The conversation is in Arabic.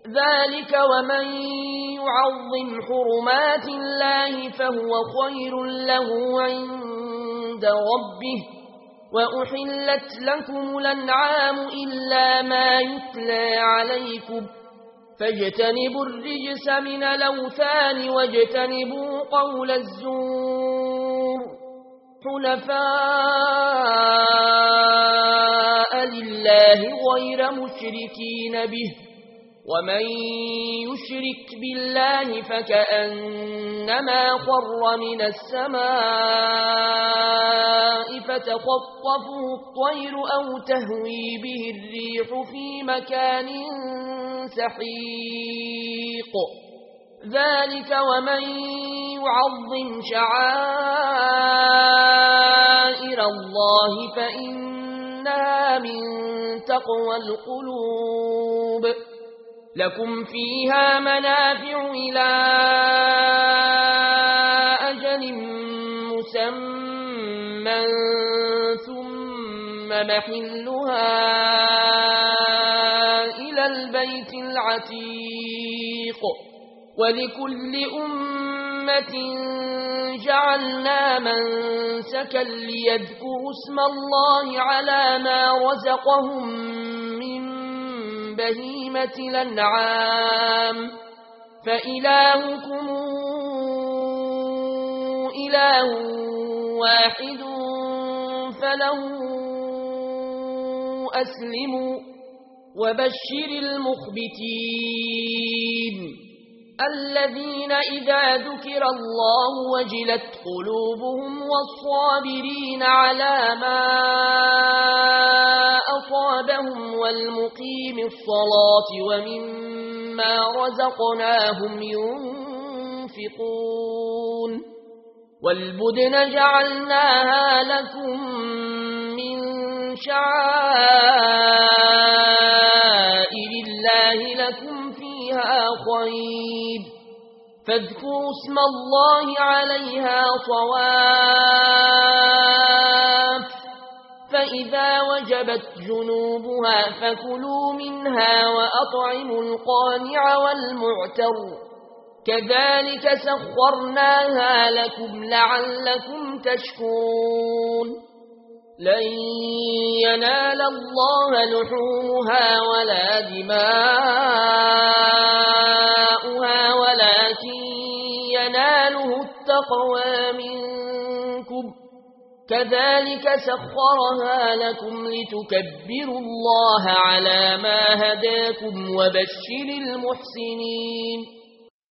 ذلك ومن يعظم حرمات الله فهو خير له عند ربه وأحلت لكم الأنعام إلا ما يتلى عليكم فاجتنبوا الرجس من الأوثان واجتنبوا قول الزور حنفاء لله غير مشركين به ومن يشرك بالله فكأنما خر من السماء فتخطفه الطير أو تهوي به الريح في مكان سحيق ذلك ومن يعظم شعائر الله فإنها من تقوى القلوب لكم فيها منافع إلى أجل مسمى ثم محلها إلى البيت العتيق ولكل أمة جعلنا منسكا ليذكروا اسم الله على ما رزقهم من بهيمة الأنعام فإلهكم إله واحد فله أسلموا وبشر المخبتين الذين إذا ذكر الله وجلت قلوبهم والصابرين على ما أصابهم والمقيم الصلاة ومما رزقناهم ينفقون والبدن جعلناها لكم من شعائر الله لكم فيها خير فاذكروا اسم الله عليها صواف فإذا وجبت جنوبها فكلوا منها وأطعموا القانع والمعتر كذلك سخرناها لكم لعلكم تشكرون لن ينال الله لحومها ولا دماؤها ولكن يناله التقوى منكم كذلك سخرها لكم لتكبروا الله على ما هداكم وبشر المحسنين